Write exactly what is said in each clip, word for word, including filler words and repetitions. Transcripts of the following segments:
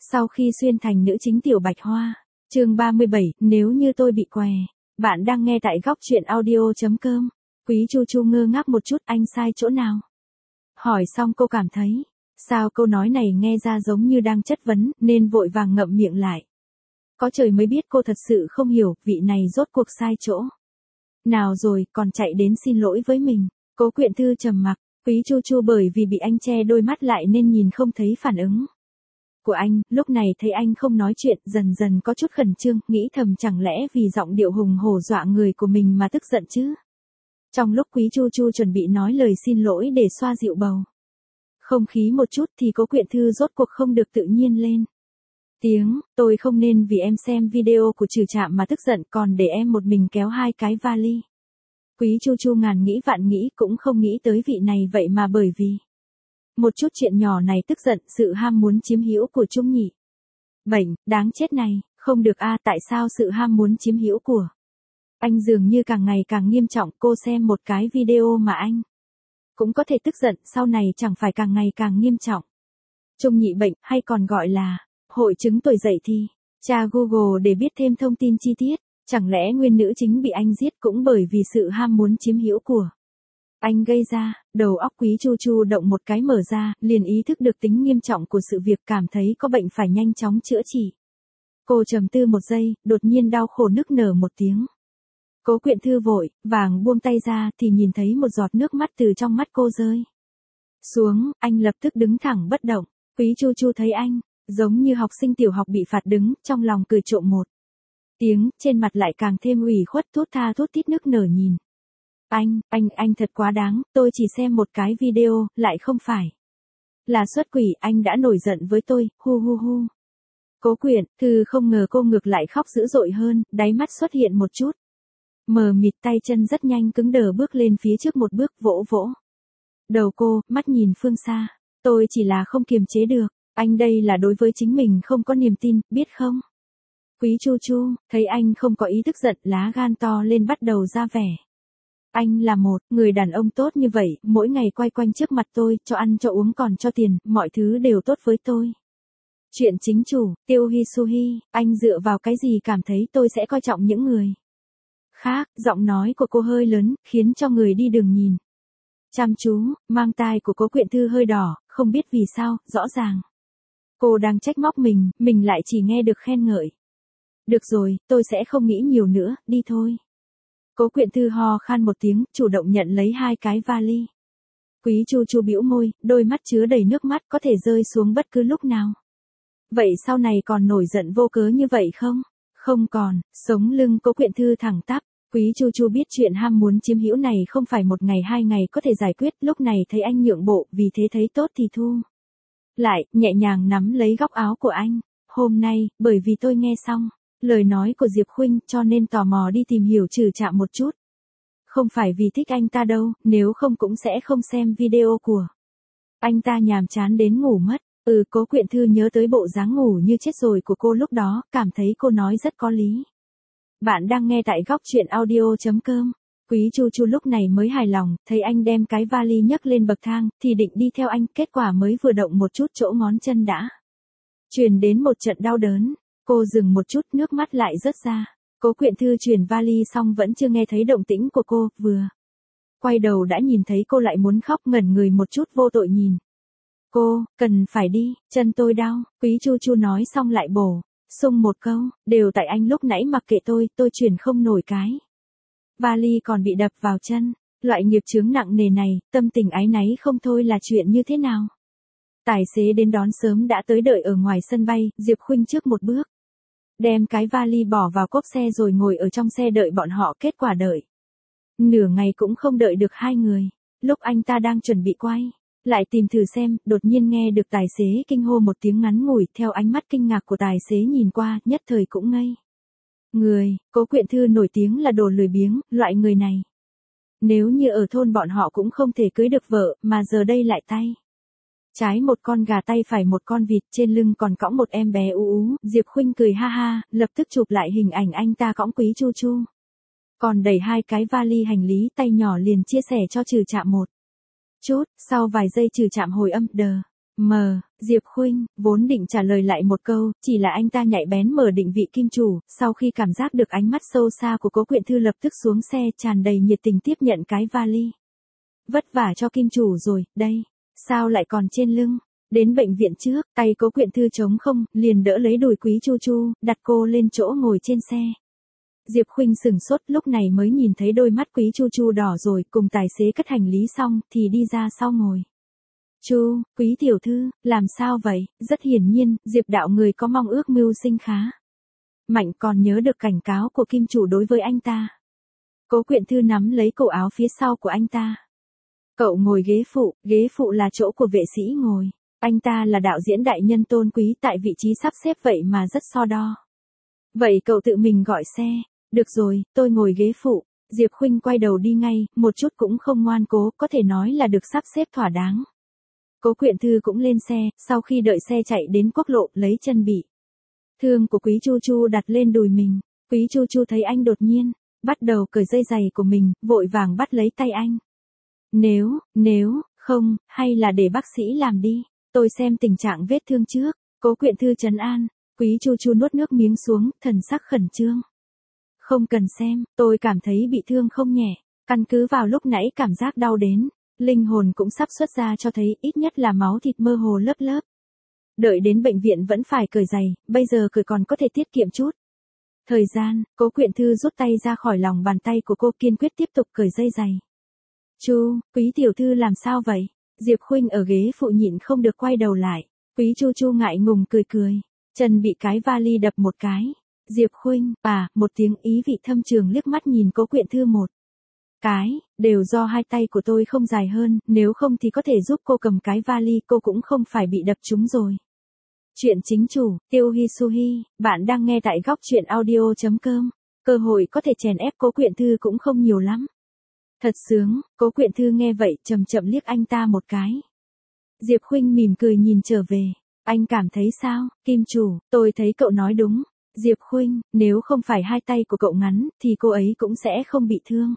Sau khi xuyên thành nữ chính Tiểu Bạch Hoa, chương ba mươi bảy, nếu như tôi bị què. Bạn đang nghe tại góc truyện audio.com. Quý Chu Chu ngơ ngác một chút, anh sai chỗ nào? Hỏi xong cô cảm thấy, sao câu nói này nghe ra giống như đang chất vấn, nên vội vàng ngậm miệng lại. Có trời mới biết cô thật sự không hiểu, vị này rốt cuộc sai chỗ nào rồi, còn chạy đến xin lỗi với mình. Cố Quyện Thư trầm mặc, Quý Chu Chu bởi vì bị anh che đôi mắt lại nên nhìn không thấy phản ứng của anh, lúc này thấy anh không nói chuyện, dần dần có chút khẩn trương, nghĩ thầm chẳng lẽ vì giọng điệu hùng hổ dọa người của mình mà tức giận chứ. Trong lúc Quý Chu Chu chuẩn bị nói lời xin lỗi để xoa dịu bầu không khí một chút thì Cố Quyện Thư rốt cuộc không được tự nhiên lên tiếng, tôi không nên vì em xem video của Trừ Trạm mà tức giận, còn để em một mình kéo hai cái vali. Quý Chu Chu ngàn nghĩ vạn nghĩ cũng không nghĩ tới vị này vậy mà bởi vì một chút chuyện nhỏ này tức giận, sự ham muốn chiếm hữu của Trung Nhị. Bệnh, đáng chết này, không được a, tại sao sự ham muốn chiếm hữu của anh dường như càng ngày càng nghiêm trọng, cô xem một cái video mà anh cũng có thể tức giận, sau này chẳng phải càng ngày càng nghiêm trọng. Trung Nhị bệnh, hay còn gọi là hội chứng tuổi dậy thì, tra Google để biết thêm thông tin chi tiết, chẳng lẽ nguyên nữ chính bị anh giết cũng bởi vì sự ham muốn chiếm hữu của anh gây ra. Đầu óc Quý Chu Chu động một cái mở ra, liền ý thức được tính nghiêm trọng của sự việc, cảm thấy có bệnh phải nhanh chóng chữa trị. Cô trầm tư một giây, đột nhiên đau khổ nức nở một tiếng. Cố Quyện Thư vội vàng buông tay ra thì nhìn thấy một giọt nước mắt từ trong mắt cô rơi xuống, anh lập tức đứng thẳng bất động. Quý Chu Chu thấy anh giống như học sinh tiểu học bị phạt đứng, trong lòng cười trộm một tiếng, trên mặt lại càng thêm ủy khuất, thút tha thút thít nức nở nhìn. Anh, anh, anh thật quá đáng, tôi chỉ xem một cái video, lại không phải là xuất quỷ, anh đã nổi giận với tôi, hu hu hu. Cố Quyện Thư không ngờ cô ngược lại khóc dữ dội hơn, đáy mắt xuất hiện một chút mờ mịt, tay chân rất nhanh cứng đờ bước lên phía trước một bước, vỗ vỗ đầu cô, mắt nhìn phương xa. Tôi chỉ là không kiềm chế được, anh đây là đối với chính mình không có niềm tin, biết không? Quý Chu Chu thấy anh không có ý tức giận, lá gan to lên bắt đầu ra vẻ. Anh là một người đàn ông tốt như vậy, mỗi ngày quay quanh trước mặt tôi, cho ăn cho uống còn cho tiền, mọi thứ đều tốt với tôi. Chuyện chính chủ, Tiêu Hisuhi, anh dựa vào cái gì cảm thấy tôi sẽ coi trọng những người khác? Giọng nói của cô hơi lớn, khiến cho người đi đường nhìn chăm chú, mang tai của Cố Quyện Thư hơi đỏ, không biết vì sao, rõ ràng cô đang trách móc mình, mình lại chỉ nghe được khen ngợi. Được rồi, tôi sẽ không nghĩ nhiều nữa, đi thôi. Cố Quyện Thư ho khan một tiếng, chủ động nhận lấy hai cái vali. Quý Chu Chu bĩu môi, đôi mắt chứa đầy nước mắt, có thể rơi xuống bất cứ lúc nào. Vậy sau này còn nổi giận vô cớ như vậy không? Không còn. Sống lưng Cố Quyện Thư thẳng tắp. Quý Chu Chu biết chuyện ham muốn chiếm hữu này không phải một ngày hai ngày có thể giải quyết, lúc này thấy anh nhượng bộ, vì thế thấy tốt thì thu lại, nhẹ nhàng nắm lấy góc áo của anh. Hôm nay, bởi vì tôi nghe xong lời nói của Diệp Khuynh, cho nên tò mò đi tìm hiểu Trừ Trạm một chút. Không phải vì thích anh ta đâu, nếu không cũng sẽ không xem video của anh ta nhàm chán đến ngủ mất. Ừ, Cố Quyện Thư nhớ tới bộ dáng ngủ như chết rồi của cô lúc đó, cảm thấy cô nói rất có lý. Bạn đang nghe tại góc truyện audio.com. Quý Chu Chu lúc này mới hài lòng, thấy anh đem cái vali nhấc lên bậc thang, thì định đi theo anh, kết quả mới vừa động một chút chỗ ngón chân đã truyền đến một trận đau đớn. Cô dừng một chút, nước mắt lại rớt ra. Cố Quyện Thư truyền vali xong vẫn chưa nghe thấy động tĩnh của cô, vừa quay đầu đã nhìn thấy cô lại muốn khóc, ngẩn người một chút vô tội nhìn cô. Cần phải đi, chân tôi đau. Quý Chu Chu nói xong lại bổ sung một câu, đều tại anh lúc nãy mặc kệ tôi, tôi chuyển không nổi cái vali còn bị đập vào chân. Loại nghiệp chướng nặng nề này, tâm tình áy náy không thôi là chuyện như thế nào? Tài xế đến đón sớm đã tới đợi ở ngoài sân bay, Diệp Khuynh trước một bước đem cái vali bỏ vào cốp xe rồi ngồi ở trong xe đợi bọn họ, kết quả đợi nửa ngày cũng không đợi được hai người. Lúc anh ta đang chuẩn bị quay lại tìm thử xem, đột nhiên nghe được tài xế kinh hô một tiếng ngắn ngủi, theo ánh mắt kinh ngạc của tài xế nhìn qua, nhất thời cũng ngây người. Cố Quyện Thư nổi tiếng là đồ lười biếng, loại người này nếu như ở thôn bọn họ cũng không thể cưới được vợ, mà giờ đây lại tay trái một con gà tay phải một con vịt, trên lưng còn cõng một em bé ú ú. Diệp Khuynh cười ha ha, lập tức chụp lại hình ảnh anh ta cõng Quý Chu Chu, còn đẩy hai cái vali hành lý, tay nhỏ liền chia sẻ cho Trừ Trạm một chút. Sau vài giây Trừ Trạm hồi âm, đờ Mờ, Diệp Khuynh, vốn định trả lời lại một câu, chỉ là anh ta nhạy bén mở định vị kim chủ, sau khi cảm giác được ánh mắt sâu xa của Cố Quyện Thư lập tức xuống xe tràn đầy nhiệt tình tiếp nhận cái vali. Vất vả cho kim chủ rồi, đây, sao lại còn trên lưng? Đến bệnh viện trước, tay Cố Quyện Thư trống không, liền đỡ lấy đùi Quý Chu Chu, đặt cô lên chỗ ngồi trên xe. Diệp Khuynh sửng sốt lúc này mới nhìn thấy đôi mắt Quý Chu Chu đỏ rồi, cùng tài xế cất hành lý xong, thì đi ra sau ngồi. Chu, Quý tiểu thư, làm sao vậy? Rất hiển nhiên, Diệp đạo người có mong ước mưu sinh khá. Mạnh còn nhớ được cảnh cáo của kim chủ đối với anh ta. Cố Quyện Thư nắm lấy cổ áo phía sau của anh ta. Cậu ngồi ghế phụ, ghế phụ là chỗ của vệ sĩ ngồi. Anh ta là đạo diễn đại nhân tôn quý tại vị trí sắp xếp vậy mà rất so đo. Vậy cậu tự mình gọi xe. Được rồi, tôi ngồi ghế phụ. Diệp Khuynh quay đầu đi ngay, một chút cũng không ngoan cố, có thể nói là được sắp xếp thỏa đáng. Cố Quyện Thư cũng lên xe, sau khi đợi xe chạy đến quốc lộ, lấy chân bị thương của Quý Chu Chu đặt lên đùi mình. Quý Chu Chu thấy anh đột nhiên bắt đầu cởi dây giày của mình, vội vàng bắt lấy tay anh. Nếu, nếu, không, hay là để bác sĩ làm đi, tôi xem tình trạng vết thương trước. Cố Quyện Thư trấn an. Quý Chu Chu nuốt nước miếng xuống, thần sắc khẩn trương. Không cần xem, tôi cảm thấy bị thương không nhẹ, căn cứ vào lúc nãy cảm giác đau đến, linh hồn cũng sắp xuất ra cho thấy ít nhất là máu thịt mơ hồ lớp lớp. Đợi đến bệnh viện vẫn phải cởi giày, bây giờ cởi còn có thể tiết kiệm chút thời gian. Cố Quyện Thư rút tay ra khỏi lòng bàn tay của cô, kiên quyết tiếp tục cởi dây giày. Chu, Quý tiểu thư làm sao vậy? Diệp Khuynh ở ghế phụ nhịn không được quay đầu lại. Quý Chu Chu ngại ngùng cười cười, chân bị cái vali đập một cái. Diệp Khuynh, à, một tiếng ý vị thâm trường liếc mắt nhìn Cố Quyện Thư một cái, đều do hai tay của tôi không dài hơn, nếu không thì có thể giúp cô cầm cái vali, cô cũng không phải bị đập trúng rồi. Chuyện chính chủ, Tiêu Hi Suhi, bạn đang nghe tại góc truyện audio chấm com. Cơ hội có thể chèn ép Cố Quyện Thư cũng không nhiều lắm. Thật sướng. Cố Quyện Thư nghe vậy, chậm chậm liếc anh ta một cái. Diệp Khuynh mỉm cười nhìn trở về. Anh cảm thấy sao, kim chủ? Tôi thấy cậu nói đúng. Diệp Khuynh, nếu không phải hai tay của cậu ngắn, thì cô ấy cũng sẽ không bị thương.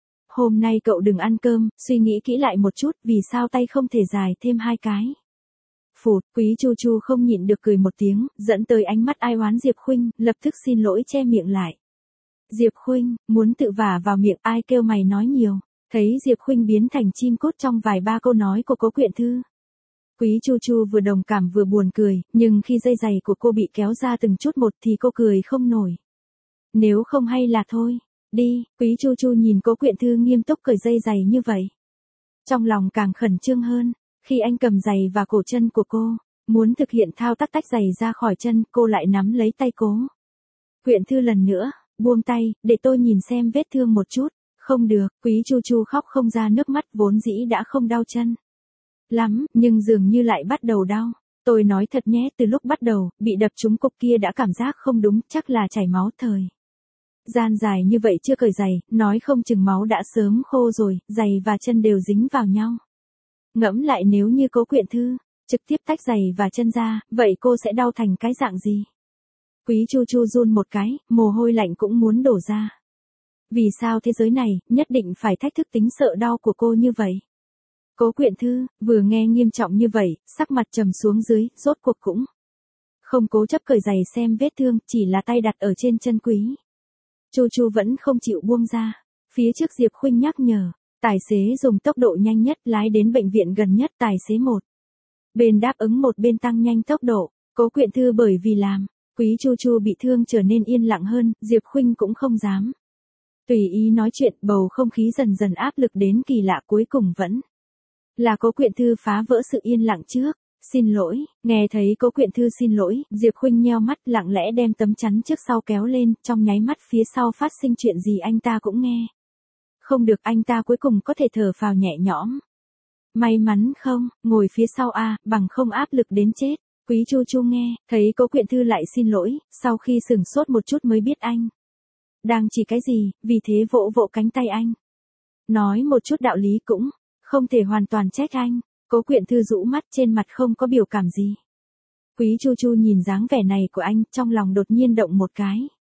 Hôm nay cậu đừng ăn cơm, suy nghĩ kỹ lại một chút, vì sao tay không thể dài thêm hai cái. Phụt, Quý Chu Chu không nhịn được cười một tiếng, dẫn tới ánh mắt ai oán Diệp Khuynh, lập tức xin lỗi che miệng lại. Diệp Khuynh, muốn tự vả vào miệng, ai kêu mày nói nhiều. Thấy Diệp Khuynh biến thành chim cút trong vài ba câu nói của Cố Quyện Thư. Quý Chu Chu vừa đồng cảm vừa buồn cười, nhưng khi dây giày của cô bị kéo ra từng chút một thì cô cười không nổi. Nếu không hay là thôi, đi. Quý Chu Chu nhìn Cố Quyện Thư nghiêm túc cởi dây giày như vậy, trong lòng càng khẩn trương hơn. Khi anh cầm giày và cổ chân của cô, muốn thực hiện thao tác tách giày ra khỏi chân, cô lại nắm lấy tay Cố Quyện Thư lần nữa, buông tay, để tôi nhìn xem vết thương một chút. Không được, Quý Chu Chu khóc không ra nước mắt, vốn dĩ đã không đau chân lắm, nhưng dường như lại bắt đầu đau. Tôi nói thật nhé, từ lúc bắt đầu, bị đập trúng cục kia đã cảm giác không đúng, chắc là chảy máu thời gian dài như vậy chưa cởi giày, nói không chừng máu đã sớm khô rồi, giày và chân đều dính vào nhau. Ngẫm lại nếu như Cố Quyện Thư trực tiếp tách giày và chân ra, vậy cô sẽ đau thành cái dạng gì? Quý Chu Chu run một cái, mồ hôi lạnh cũng muốn đổ ra. Vì sao thế giới này nhất định phải thách thức tính sợ đau của cô như vậy? Cố Quyện Thư vừa nghe nghiêm trọng như vậy, sắc mặt trầm xuống dưới, rốt cuộc cũng không cố chấp cởi giày xem vết thương, chỉ là tay đặt ở trên chân Quý Chu Chu vẫn không chịu buông ra. Phía trước Diệp Khuynh nhắc nhở, tài xế dùng tốc độ nhanh nhất lái đến bệnh viện gần nhất. Tài xế một bên đáp ứng một bên tăng nhanh tốc độ. Cố Quyện Thư bởi vì làm Quý Chu Chu bị thương trở nên yên lặng hơn, Diệp Khuynh cũng không dám tùy ý nói chuyện, bầu không khí dần dần áp lực đến kỳ lạ, cuối cùng vẫn là Cố Quyện Thư phá vỡ sự yên lặng trước. Xin lỗi. Nghe thấy Cố Quyện Thư xin lỗi, Diệp Khuynh nheo mắt, lặng lẽ đem tấm chắn trước sau kéo lên, trong nháy mắt phía sau phát sinh chuyện gì anh ta cũng nghe. Không được, anh ta cuối cùng có thể thở phào nhẹ nhõm. May mắn không, ngồi phía sau a, bằng không áp lực đến chết. Quý Chu Chu nghe, thấy Cố Quyện Thư lại xin lỗi, sau khi sửng sốt một chút mới biết anh đang chỉ cái gì, vì thế vỗ vỗ cánh tay anh. Nói một chút đạo lý cũng không thể hoàn toàn trách anh. Cố Quyện Thư rũ mắt, trên mặt không có biểu cảm gì. Quý Chu Chu nhìn dáng vẻ này của anh, trong lòng đột nhiên động một cái.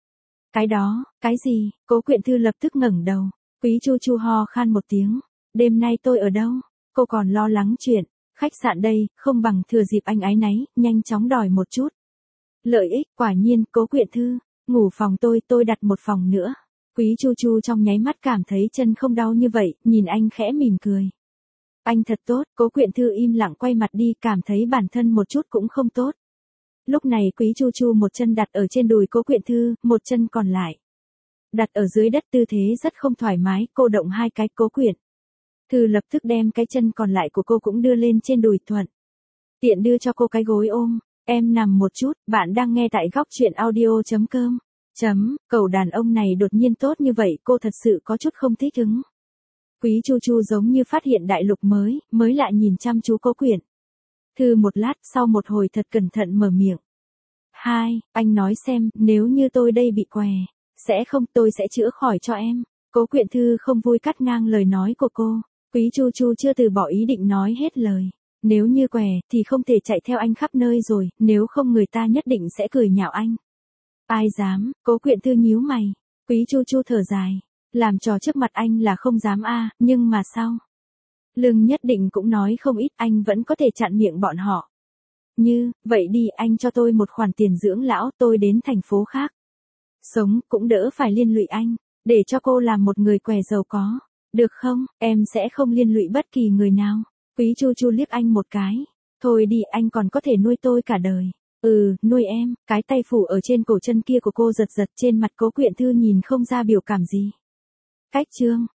Cái đó, cái gì? Cố Quyện Thư lập tức ngẩng đầu. Quý Chu Chu ho khan một tiếng. Đêm nay tôi ở đâu? Cô còn lo lắng chuyện Khách sạn đây, không bằng thừa dịp anh áy náy, nhanh chóng đòi một chút. Lợi ích, quả nhiên, Cố Quyện Thư, ngủ phòng tôi, tôi đặt một phòng nữa. Quý Chu Chu trong nháy mắt cảm thấy chân không đau như vậy, nhìn anh khẽ mỉm cười. Anh thật tốt, Cố Quyện Thư im lặng quay mặt đi, cảm thấy bản thân một chút cũng không tốt. Lúc này Quý Chu Chu một chân đặt ở trên đùi Cố Quyện Thư, một chân còn lại đặt ở dưới đất, tư thế rất không thoải mái, cô động hai cái. Cố Quyện Thư lập tức đem cái chân còn lại của cô cũng đưa lên trên đùi, thuận tiện đưa cho cô cái gối ôm. Em nằm một chút, bạn đang nghe tại góc truyện audio.com. Chấm, cậu đàn ông này đột nhiên tốt như vậy, cô thật sự có chút không thích ứng. Quý Chu Chu giống như phát hiện đại lục mới, mới lại nhìn chăm chú Cố Quyện Thư một lát, sau một hồi thật cẩn thận mở miệng. Hai, anh nói xem, nếu như tôi đây bị què, sẽ không, tôi sẽ chữa khỏi cho em. Cố Quyện Thư không vui cắt ngang lời nói của cô. Quý Chu Chu chưa từ bỏ ý định nói hết lời. Nếu như què, thì không thể chạy theo anh khắp nơi rồi, nếu không người ta nhất định sẽ cười nhạo anh. Ai dám, Cố Quyện Thư nhíu mày. Quý Chu Chu thở dài. Làm trò trước mặt anh là không dám a, nhưng mà sao? Lương nhất định cũng nói không ít, anh vẫn có thể chặn miệng bọn họ. Như, vậy đi, anh cho tôi một khoản tiền dưỡng lão, tôi đến thành phố khác sống, cũng đỡ phải liên lụy anh, để cho cô làm một người què giàu có. Được không, em sẽ không liên lụy bất kỳ người nào. Quý Chu Chu liếc anh một cái. Thôi đi, anh còn có thể nuôi tôi cả đời. Ừ, nuôi em. Cái tay phủ ở trên cổ chân kia của cô giật giật, trên mặt Cố Quyện Thư nhìn không ra biểu cảm gì. Cách chương